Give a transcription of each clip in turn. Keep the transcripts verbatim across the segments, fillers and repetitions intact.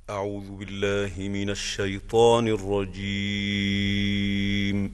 أعوذ بالله من الشيطان الرجيم.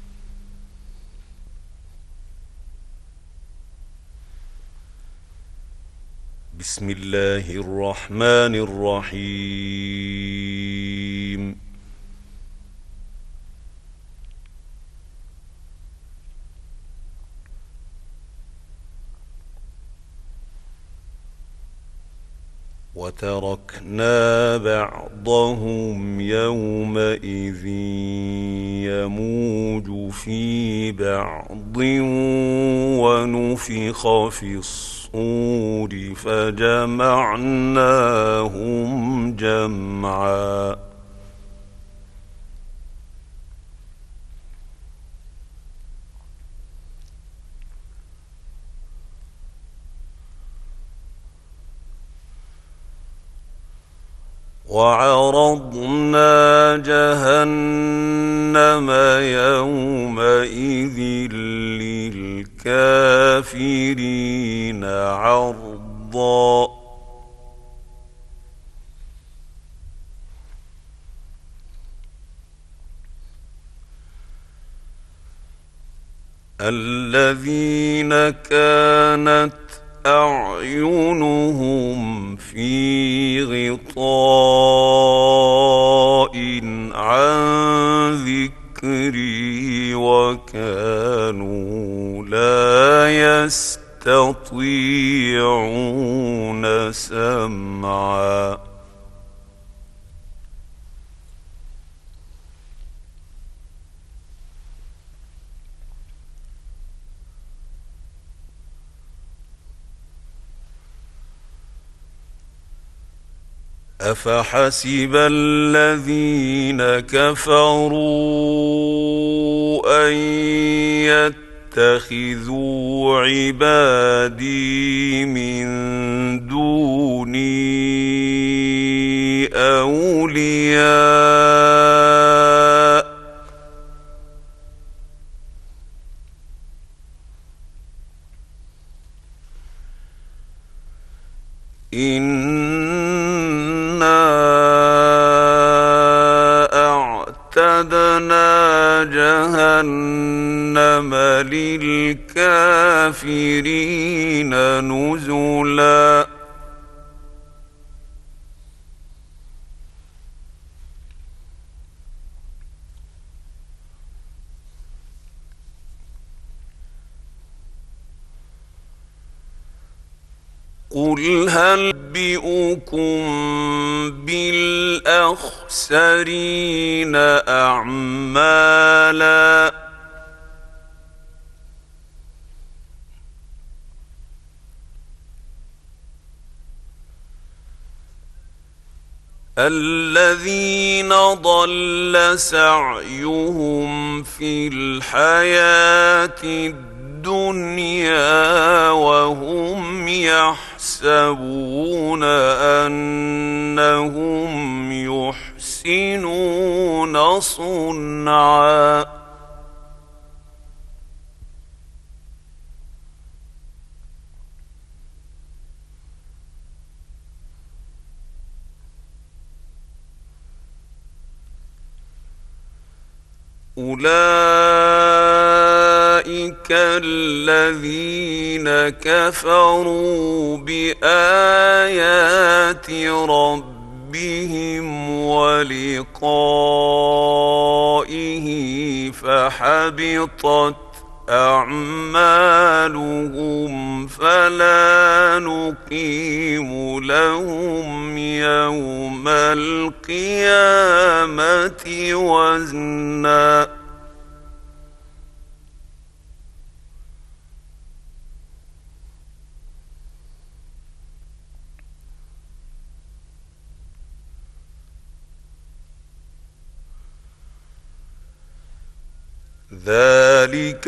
بسم الله الرحمن الرحيم. وتركنا بعضهم يومئذ يموج في بعض ونفخ في الصور فجمعناهم جمعا وعرضنا جهنم يومئذ للكافرين عرضا الذين كانت أعينهم في غطاء عن ذكري وكانوا لا يستطيعون سمعا أفحسب الذين كفروا أن يتخذوا عبادي من دوني أولياء أعتدنا جهنم للكافرين نزلا قل هل أنبئكم بالأخسرين أعمالا الذين ضل سعيهم في الحياة الدنيا وهم يحسبون أنهم يحسنون صنعا أولئك الذين كفروا بآيات ربهم ولقائه فحبطت أعمالهم فلا نقيم لهم يوم القيامة وزنا ذلك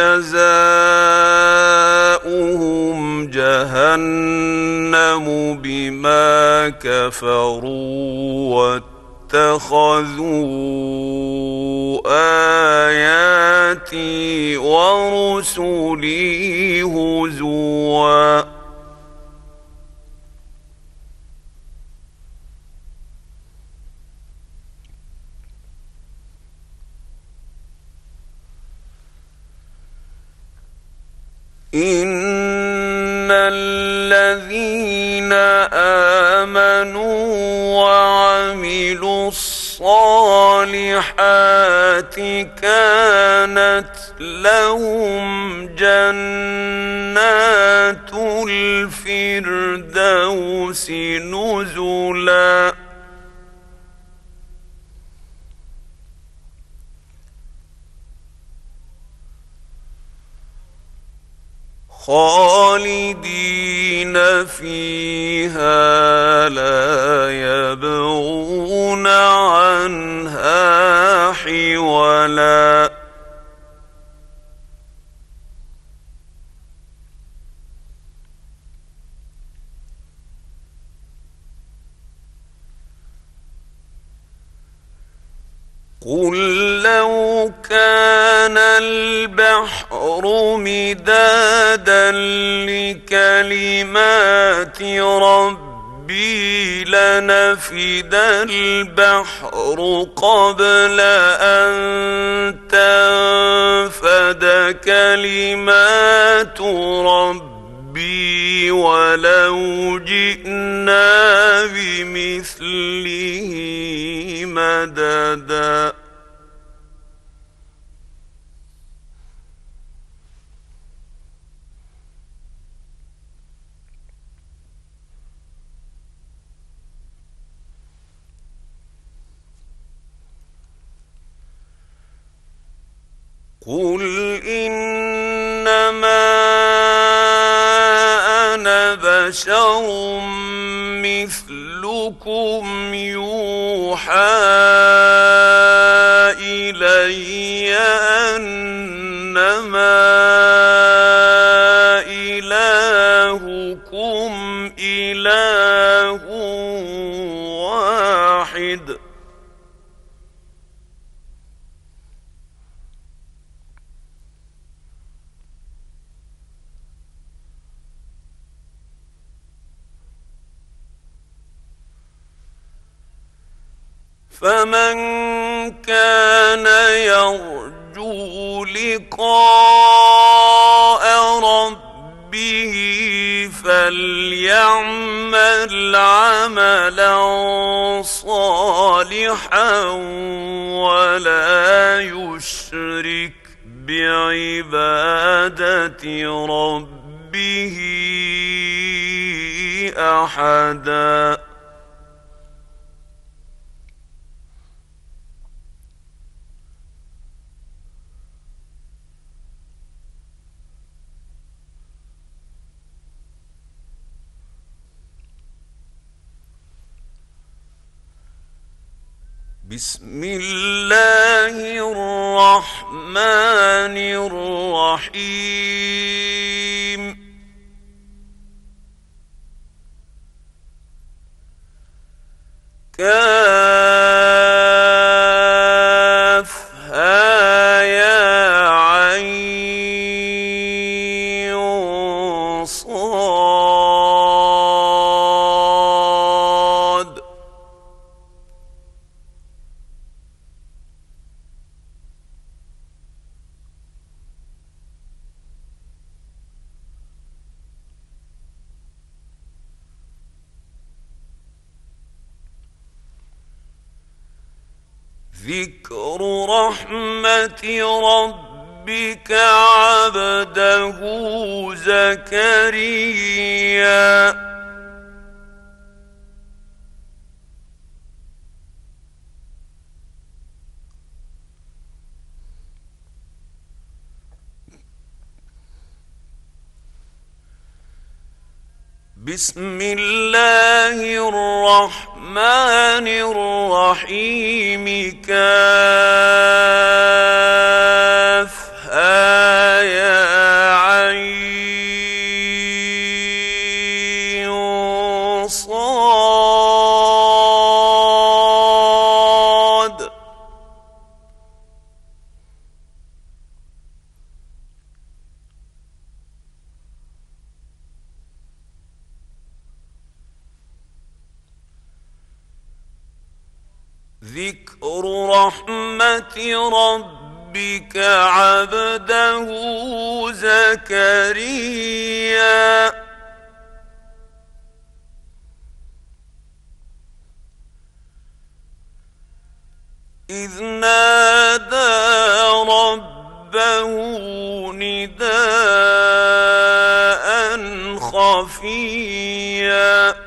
جزاؤهم جهنم بما كفروا واتخذوا آياتي ورسلي هزوا إن الذين آمنوا وعملوا الصالحات كانت لهم جنات الفردوس نزلا خالدين فيها لا يبغون عنها حولا قل لو كان البحر مدادا لكلمات ربي لنفد البحر قبل أن تنفد كلمات ربي ولو جئنا بمثله مددا قل إنما أنا بشر مثلكم يوحى إلي أنما إلهكم إله واحد فمن كان يرجو لقاء ربه فليعمل عملا صالحا ولا يشرك بعبادة ربه أحدا بسم الله الرحمن الرحيم كافها يا عين صاد ذكر رحمة ربك عبده زكريا بسم الله الرحمن الرحيم كافها يا عين صاد ذكر رحمة ربك ربك عبده زكريا إذ نادى ربه نداء خفيا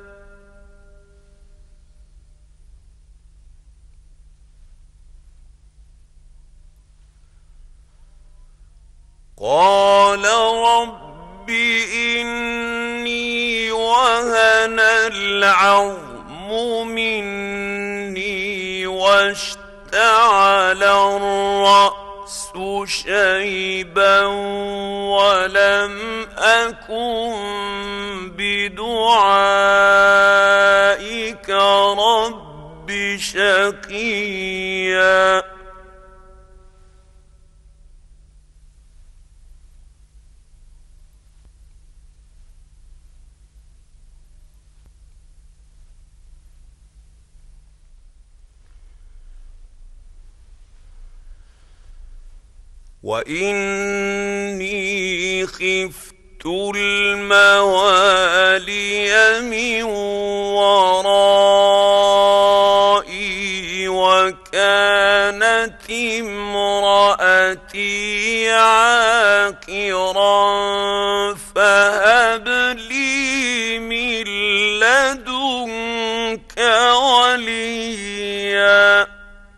قال رب إني وهن العظم مني واشتعل الرأس شيبا ولم أكن بدعائك رب شقيا وإني خفت الموالي من ورائي وكانت امرأتي عاقرا فهب لي من لدنك وليا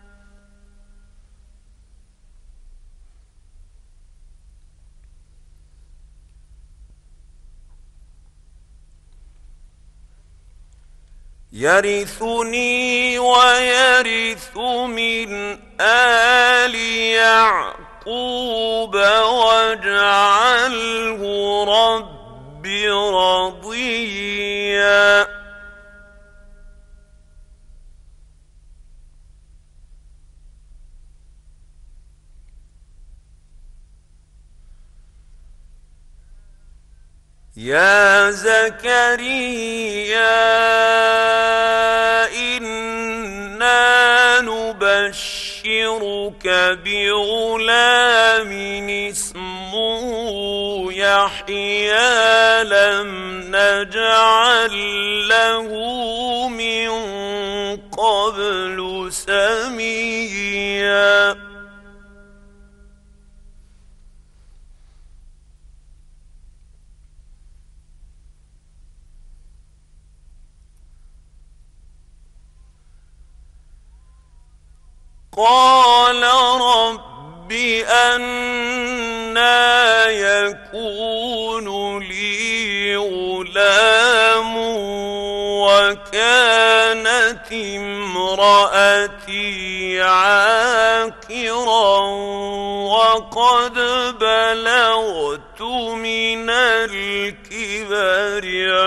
يرثني ويرث من آل يعقوب واجعله رب رضيا يا زكريا إنا نبشرك بغلام اسمه يحيى لم نجعل له من قبل سميا قال رب أنى يكون لي غلام وكانت امرأتي عاقرا وقد بلغت من الكبر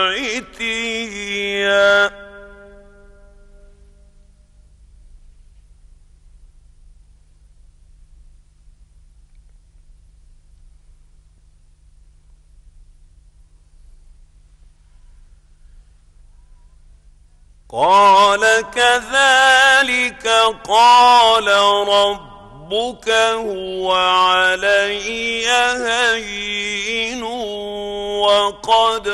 عتيا قال كذلك قال ربك هو علي هين وقد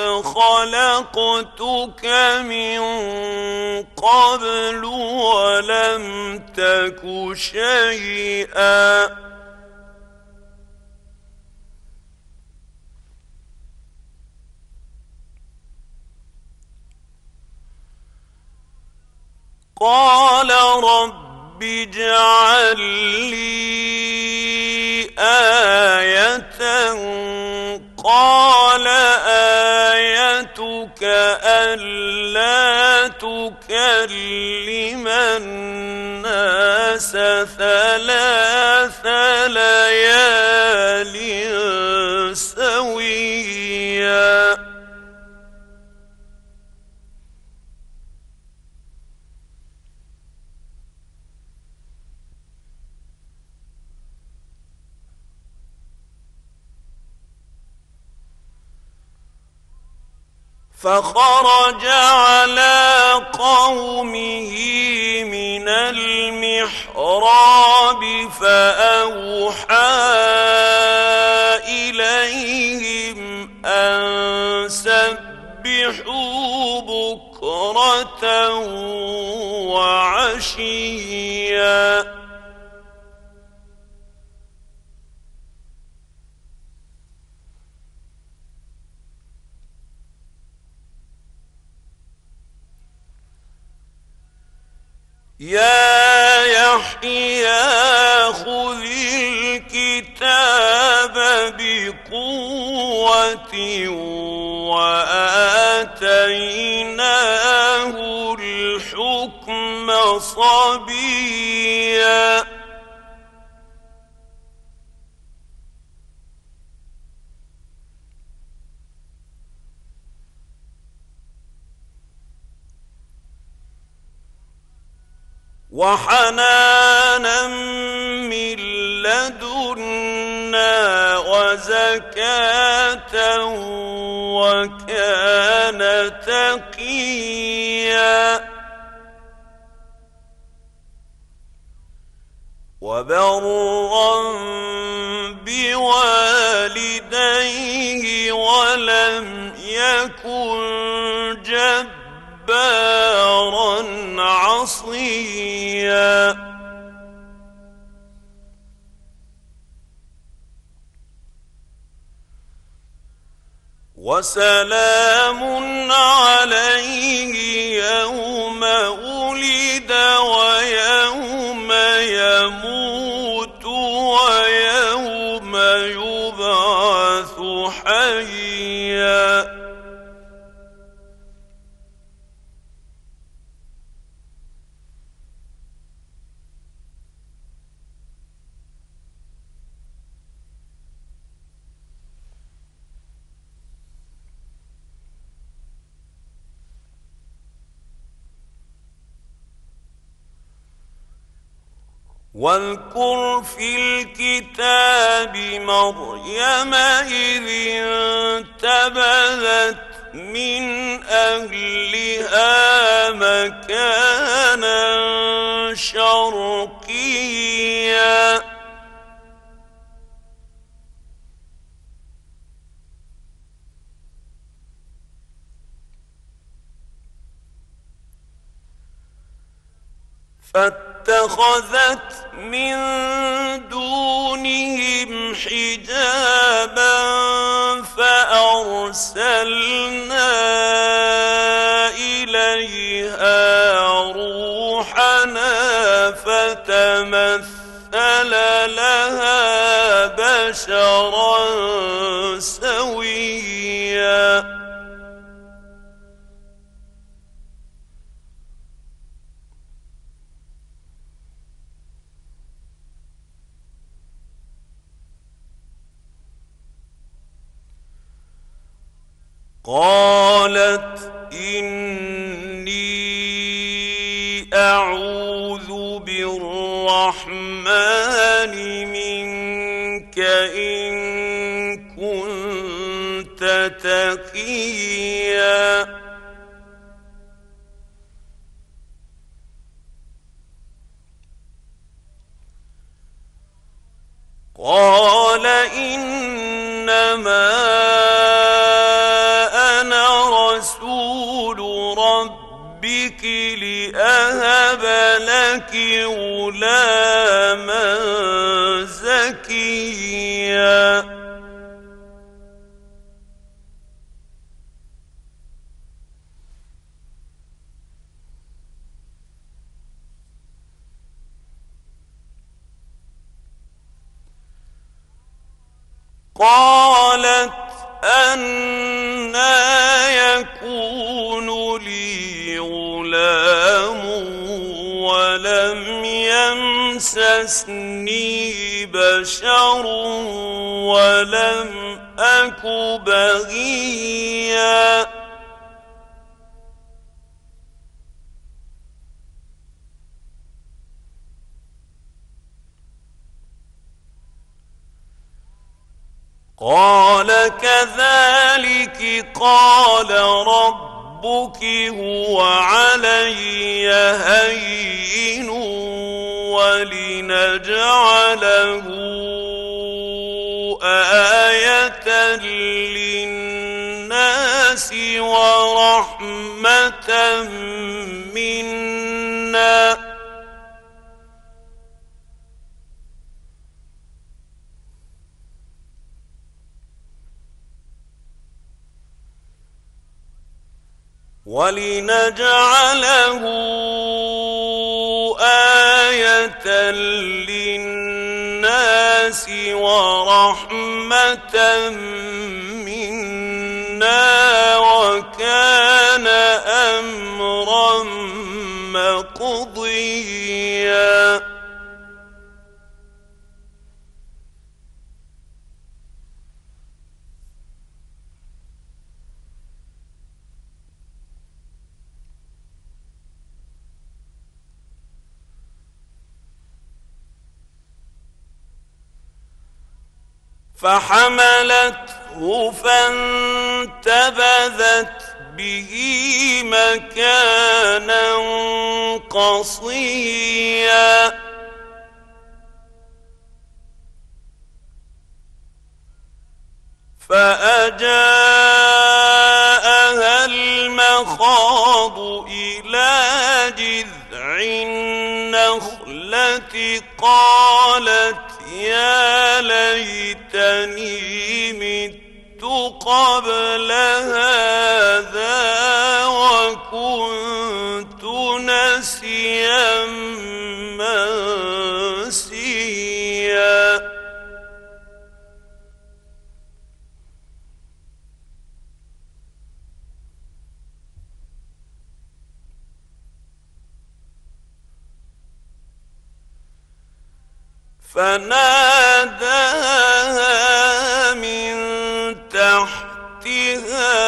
خلقتك من قبل ولم تك شيئا قال رب اجعل لي آية قال آيتك ألا تكلم الناس ثلاث ليال سويا فخرج على قومه من المحراب فأوى وعشيا يا يحيى خذ الكتاب بقوة وآتيناه الحكم صبيا وحنانا من لدنا وزكاة وكان تقيا وبرا بوالديه ولم يكن جبارا عصيا وسلام عليه يوم ولد ويوم يموت ويوم يبعث حيا واذكر في الكتاب مريم إذ انتبذت من أهلها مكانا شرقيا فاتخذت من دونهم حجابا فأرسلنا إليها روحنا فتمثل لها بشرا سويا قالت إني أعوذ بالرحمن منك إن كنت تقيا قال إنما ربك لأهب لك غلاما زكيا قالت أنى يكون لي غلام ولم يمسسني بشر ولم أك بغيا قال كذلك قال ربك هو علي هين ولنجعله آية للناس ورحمة منا ولنجعله آية للناس ورحمة منا وكان أمرا مقضيا. فحملته فانتبذت به مكانا قصيا فأجاءها المخاض إلى جذع النخلة قالت يا ليتني مت قبل هذا وكنت نسيا منسيا. فناداها من تحتها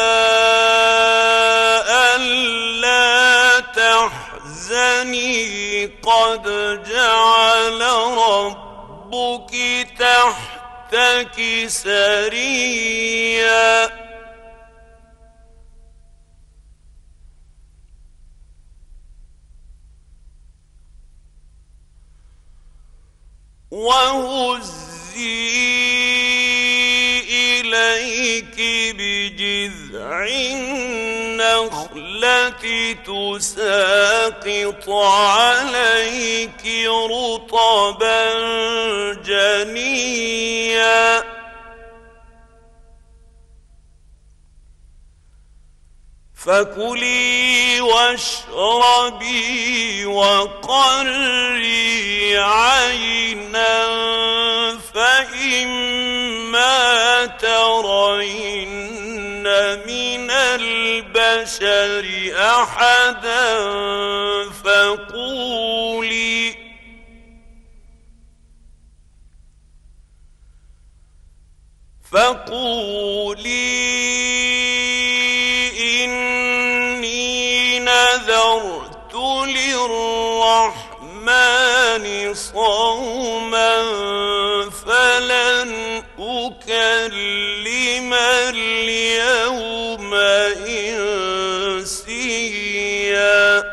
ألا تحزني قد جعل ربك تحتك سريا. وهزي إليك بجذع النخلة تساقط عليك رطبا جنيا. فكلي واشربي وقري عينا فإما ترين من البشر أحدا فقولي فقولي نذرت للرحمن صوما فلن أكلم اليوم إنسيا.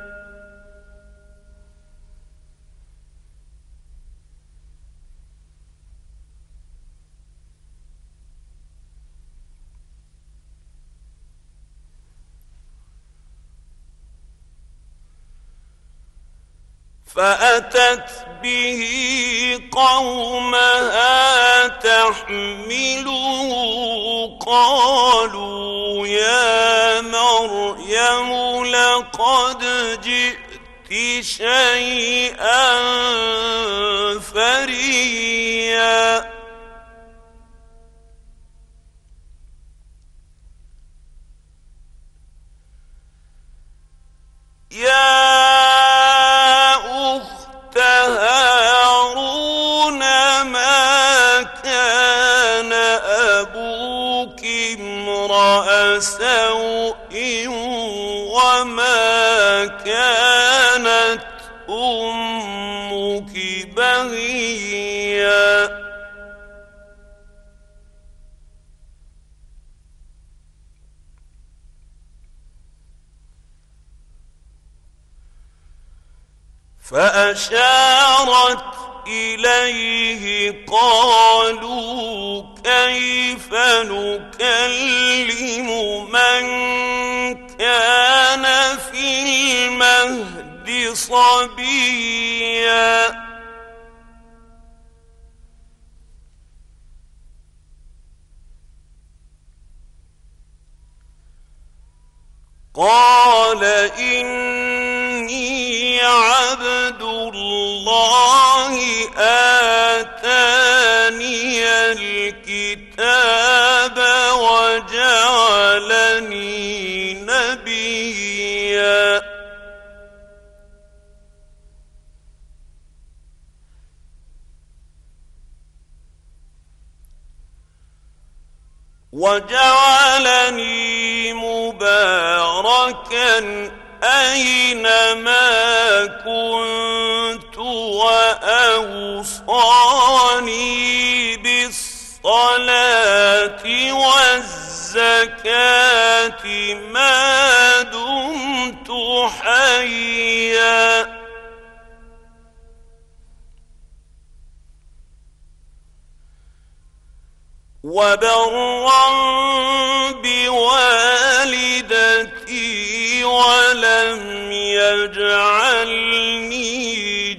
فأتت به قومها تحمله قالوا يا مريم لقد جئت شيئا فريا. يا هارون ما كان أبوك امرأ سوء وما كانت أمك بغيا. فأشارت إليه قالوا كيف نكلم من كان في المهد صبيا قال إني عبد الله آتاني الكتاب وجعلني نبيا وجعلني مباركا أينما كنت وأوصاني بالصلاة والزكاة ما دمت حيا وبرا بوالدتي ولم يجعلني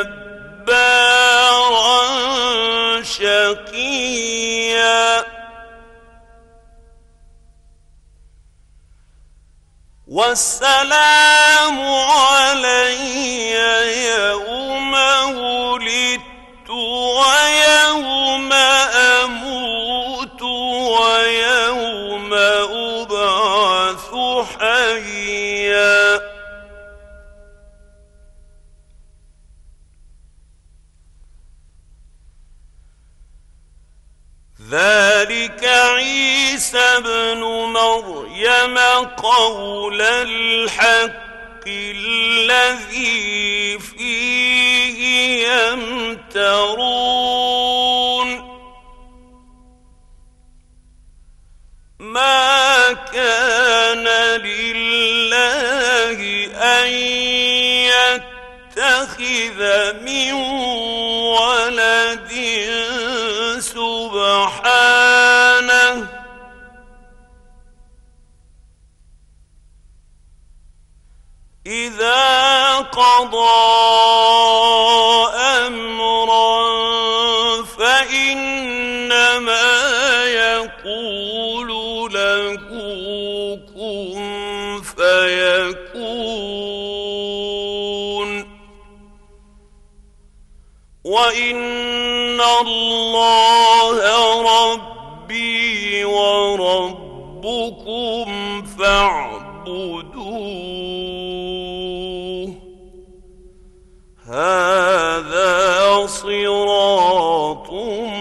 جبارا شقيا والسلام علي يوم ولدت ويوم أموت ويوم أبعث حيا ذلك عيسى ابن مريم قول الحق الذي فيه يمترون ما كان لله أن يتخذ من ولد سبحانه إذا قضى أمرا فإنما يقول له كن فيكون وإن الله ربي وربكم فاعبدوه هذا صراط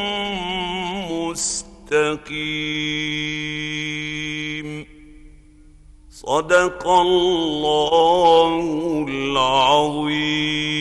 مستقيم صدق الله العظيم.